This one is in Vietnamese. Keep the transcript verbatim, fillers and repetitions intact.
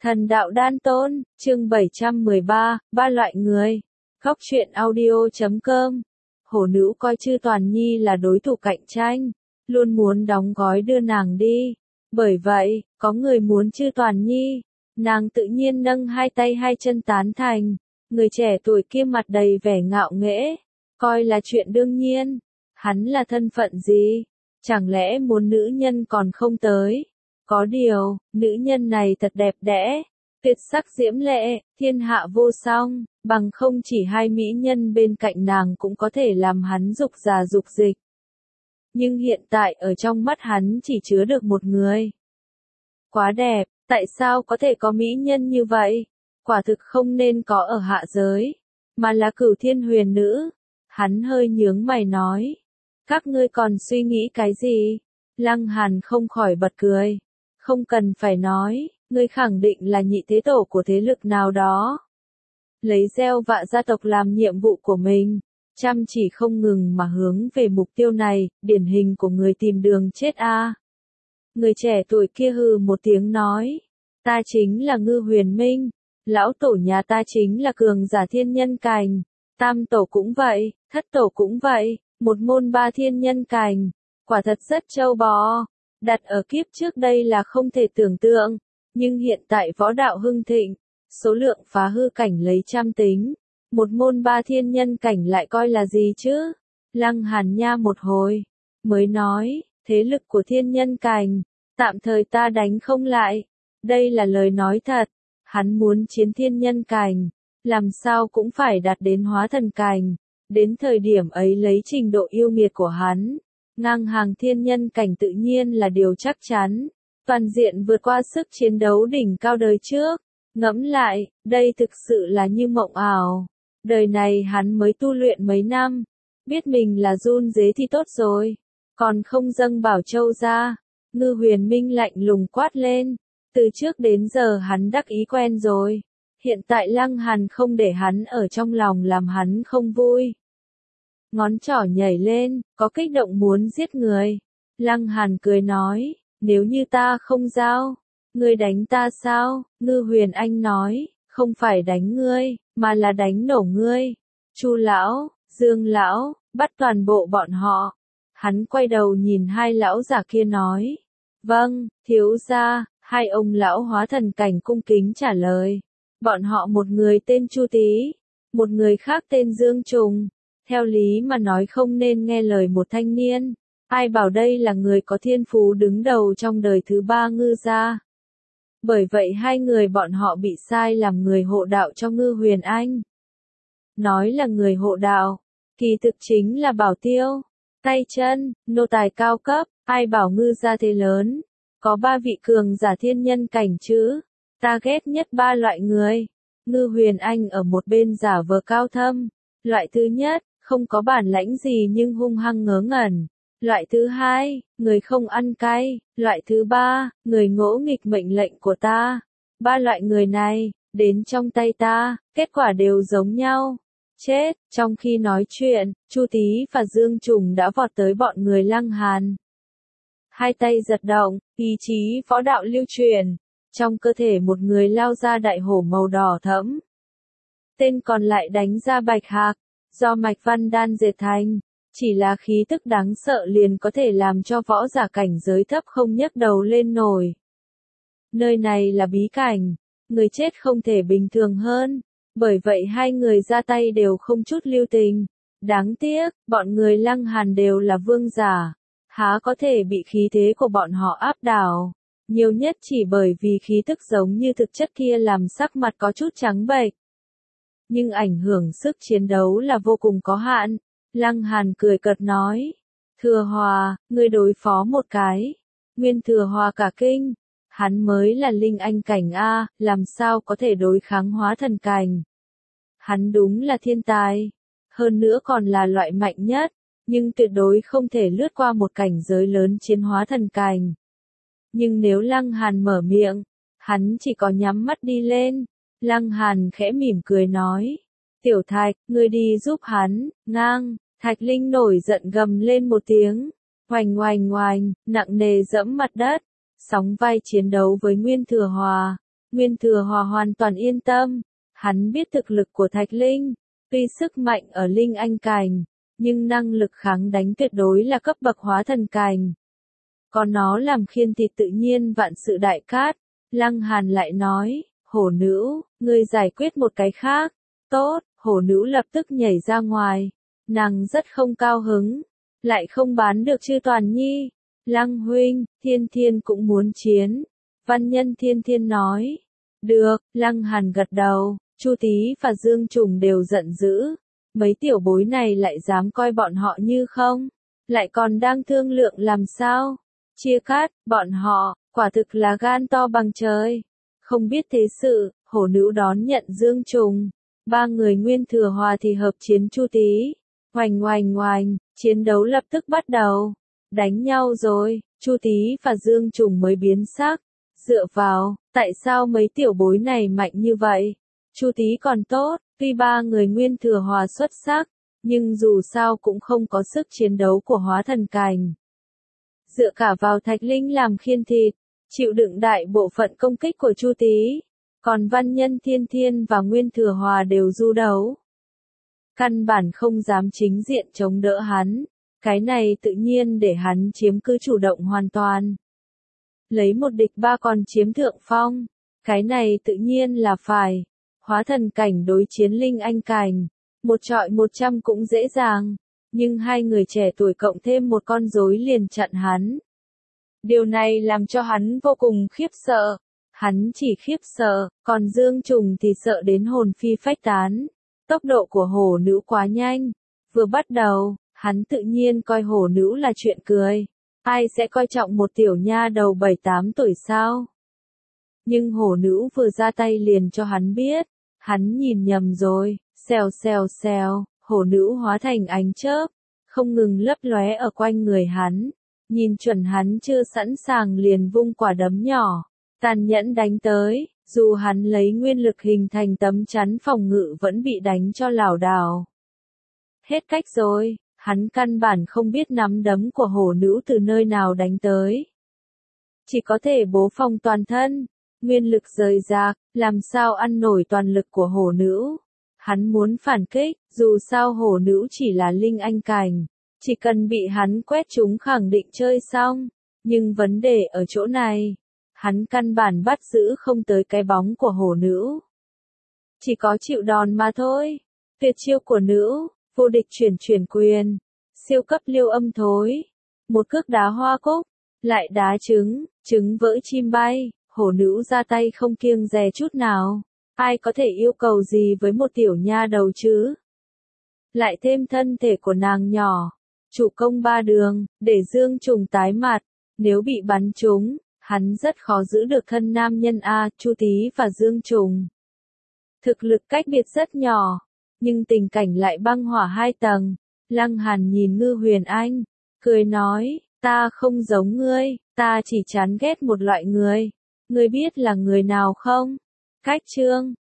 Thần đạo đan tôn, chương bảy trăm mười ba, ba loại người. Góc truyện audio chấm com. Hổ nữ coi Chư Toàn Nhi là đối thủ cạnh tranh, luôn muốn đóng gói đưa nàng đi. Bởi vậy, có người muốn Chư Toàn Nhi, nàng tự nhiên nâng hai tay hai chân tán thành. Người trẻ tuổi kia mặt đầy vẻ ngạo nghễ, coi là chuyện đương nhiên. Hắn là thân phận gì? Chẳng lẽ muốn nữ nhân còn không tới? Có điều, nữ nhân này thật đẹp đẽ, tuyệt sắc diễm lệ, thiên hạ vô song, bằng không chỉ hai mỹ nhân bên cạnh nàng cũng có thể làm hắn dục già dục dịch. Nhưng hiện tại ở trong mắt hắn chỉ chứa được một người. Quá đẹp, tại sao có thể có mỹ nhân như vậy? Quả thực không nên có ở hạ giới, mà là Cửu Thiên Huyền Nữ. Hắn hơi nhướng mày nói, các ngươi còn suy nghĩ cái gì? Lăng Hàn không khỏi bật cười. Không cần phải nói, ngươi khẳng định là nhị thế tổ của thế lực nào đó. Lấy gieo vạ gia tộc làm nhiệm vụ của mình, chăm chỉ không ngừng mà hướng về mục tiêu này, điển hình của người tìm đường chết a. À. Người trẻ tuổi kia hừ một tiếng nói, ta chính là Ngư Huyền Minh, lão tổ nhà ta chính là cường giả thiên nhân cành, tam tổ cũng vậy, thất tổ cũng vậy, một môn ba thiên nhân cành, quả thật rất trâu bò. Đặt ở kiếp trước đây là không thể tưởng tượng, nhưng hiện tại võ đạo hưng thịnh, số lượng phá hư cảnh lấy trăm tính, một môn ba thiên nhân cảnh lại coi là gì chứ? Lăng Hàn nha một hồi, mới nói, thế lực của thiên nhân cảnh, tạm thời ta đánh không lại, đây là lời nói thật, hắn muốn chiến thiên nhân cảnh, làm sao cũng phải đạt đến hóa thần cảnh, đến thời điểm ấy lấy trình độ yêu nghiệt của hắn. Ngang hàng thiên nhân cảnh tự nhiên là điều chắc chắn, toàn diện vượt qua sức chiến đấu đỉnh cao đời trước. Ngẫm lại, đây thực sự là như mộng ảo. Đời này hắn mới tu luyện mấy năm, biết mình là run dế thì tốt rồi, còn không dâng Bảo Châu ra. Ngư Huyền Minh lạnh lùng quát lên, từ trước đến giờ hắn đắc ý quen rồi, hiện tại Lăng Hàn không để hắn ở trong lòng làm hắn không vui. Ngón trỏ nhảy lên, có kích động muốn giết người. Lăng Hàn cười nói, nếu như ta không giao, ngươi đánh ta sao? Ngư Huyền Anh nói, không phải đánh ngươi, mà là đánh nổ ngươi. Chu lão, Dương lão, bắt toàn bộ bọn họ. Hắn quay đầu nhìn hai lão giả kia nói, vâng, thiếu gia. Hai ông lão hóa thần cảnh cung kính trả lời. Bọn họ một người tên Chu Tý, một người khác tên Dương Trùng. Theo lý mà nói không nên nghe lời một thanh niên, ai bảo đây là người có thiên phú đứng đầu trong đời thứ ba Ngư gia. Bởi vậy hai người bọn họ bị sai làm người hộ đạo cho Ngư Huyền Anh. Nói là người hộ đạo, kỳ thực chính là bảo tiêu, tay chân, nô tài cao cấp, ai bảo Ngư gia thế lớn, có ba vị cường giả thiên nhân cảnh chứ, ta ghét nhất ba loại người. Ngư Huyền Anh ở một bên giả vờ cao thâm, loại thứ nhất, không có bản lãnh gì nhưng hung hăng ngớ ngẩn. Loại thứ hai, người không ăn cay. Loại thứ ba, người ngỗ nghịch mệnh lệnh của ta. Ba loại người này, đến trong tay ta, kết quả đều giống nhau. Chết, trong khi nói chuyện, Chu Tý và Dương Trùng đã vọt tới bọn người Lăng Hàn. Hai tay giật động, ý chí võ đạo lưu truyền. Trong cơ thể một người lao ra đại hổ màu đỏ thẫm. Tên còn lại đánh ra bạch hạc. Do mạch văn đan dệt thành, chỉ là khí tức đáng sợ liền có thể làm cho võ giả cảnh giới thấp không nhấc đầu lên nổi. Nơi này là bí cảnh, người chết không thể bình thường hơn, bởi vậy hai người ra tay đều không chút lưu tình. Đáng tiếc, bọn người Lăng Hàn đều là vương giả, há có thể bị khí thế của bọn họ áp đảo, nhiều nhất chỉ bởi vì khí tức giống như thực chất kia làm sắc mặt có chút trắng bệch. Nhưng ảnh hưởng sức chiến đấu là vô cùng có hạn. Lăng Hàn cười cợt nói, Thừa Hòa, ngươi đối phó một cái. Nguyên Thừa Hòa cả kinh, hắn mới là linh anh cảnh A, làm sao có thể đối kháng hóa thần cảnh. Hắn đúng là thiên tài, hơn nữa còn là loại mạnh nhất, nhưng tuyệt đối không thể lướt qua một cảnh giới lớn chiến hóa thần cảnh. Nhưng nếu Lăng Hàn mở miệng, hắn chỉ có nhắm mắt đi lên. Lăng Hàn khẽ mỉm cười nói, Tiểu Thạch, ngươi đi giúp hắn. Ngang, Thạch Linh nổi giận gầm lên một tiếng, oành oành oành, nặng nề dẫm mặt đất, sóng vai chiến đấu với Nguyên Thừa Hòa. Nguyên Thừa Hòa hoàn toàn yên tâm. Hắn biết thực lực của Thạch Linh, tuy sức mạnh ở Linh Anh Cảnh, nhưng năng lực kháng đánh tuyệt đối là cấp bậc hóa thần cảnh. Còn nó làm khiên thịt tự nhiên vạn sự đại cát. Lăng Hàn lại nói, hổ nữ, ngươi giải quyết một cái khác. Tốt, hổ nữ lập tức nhảy ra ngoài. Nàng rất không cao hứng. Lại không bán được Chư Toàn Nhi. Lăng huynh, Thiên Thiên cũng muốn chiến. Văn nhân Thiên Thiên nói. Được, Lăng Hàn gật đầu. Chu Tý và Dương Trùng đều giận dữ. Mấy tiểu bối này lại dám coi bọn họ như không. Lại còn đang thương lượng làm sao. Chia cắt, bọn họ, quả thực là gan to bằng trời. Không biết thế sự, hổ nữ đón nhận Dương Trùng. Ba người Nguyên Thừa Hòa thì hợp chiến Chu Tý. Oành oành oành, chiến đấu lập tức bắt đầu. Đánh nhau rồi, Chu Tý và Dương Trùng mới biến sắc. Dựa vào, tại sao mấy tiểu bối này mạnh như vậy? Chu Tý còn tốt, tuy ba người Nguyên Thừa Hòa xuất sắc, nhưng dù sao cũng không có sức chiến đấu của hóa thần cảnh. Dựa cả vào Thạch Linh làm khiên thịt, chịu đựng đại bộ phận công kích của Chu Tý, còn Văn Nhân Thiên Thiên và Nguyên Thừa Hòa đều du đấu. Căn bản không dám chính diện chống đỡ hắn, cái này tự nhiên để hắn chiếm cứ chủ động hoàn toàn. Lấy một địch ba còn chiếm thượng phong, cái này tự nhiên là phải. Hóa thần cảnh đối chiến Linh Anh Cảnh, một trọi một trăm cũng dễ dàng, nhưng hai người trẻ tuổi cộng thêm một con rối liền chặn hắn. Điều này làm cho hắn vô cùng khiếp sợ. Hắn chỉ khiếp sợ, còn Dương Trùng thì sợ đến hồn phi phách tán. Tốc độ của hổ nữ quá nhanh. Vừa bắt đầu, hắn tự nhiên coi hổ nữ là chuyện cười. Ai sẽ coi trọng một tiểu nha đầu bảy tám tuổi sao? Nhưng hổ nữ vừa ra tay liền cho hắn biết. Hắn nhìn nhầm rồi, xèo xèo xèo, hổ nữ hóa thành ánh chớp, không ngừng lấp lóe ở quanh người hắn. Nhìn chuẩn hắn chưa sẵn sàng liền vung quả đấm nhỏ, tàn nhẫn đánh tới, dù hắn lấy nguyên lực hình thành tấm chắn phòng ngự vẫn bị đánh cho lảo đảo. Hết cách rồi, hắn căn bản không biết nắm đấm của hổ nữ từ nơi nào đánh tới. Chỉ có thể bố phòng toàn thân, nguyên lực rời rạc, làm sao ăn nổi toàn lực của hổ nữ. Hắn muốn phản kích, dù sao hổ nữ chỉ là Linh Anh Cảnh. Chỉ cần bị hắn quét chúng khẳng định chơi xong. Nhưng vấn đề ở chỗ này. Hắn căn bản bắt giữ không tới cái bóng của hổ nữ. Chỉ có chịu đòn mà thôi. Tuyệt chiêu của nữ, vô địch chuyển chuyển quyền. Siêu cấp liêu âm thối. Một cước đá hoa cúc. Lại đá trứng, trứng vỡ chim bay. Hổ nữ ra tay không kiêng dè chút nào. Ai có thể yêu cầu gì với một tiểu nha đầu chứ? Lại thêm thân thể của nàng nhỏ. Chủ công ba đường, để Dương Trùng tái mặt. Nếu bị bắn trúng, hắn rất khó giữ được thân nam nhân A, Chu Tý và Dương Trùng. Thực lực cách biệt rất nhỏ, nhưng tình cảnh lại băng hỏa hai tầng. Lăng Hàn nhìn Ngư Huyền Anh, cười nói, ta không giống ngươi, ta chỉ chán ghét một loại người. Ngươi biết là người nào không? Cách chương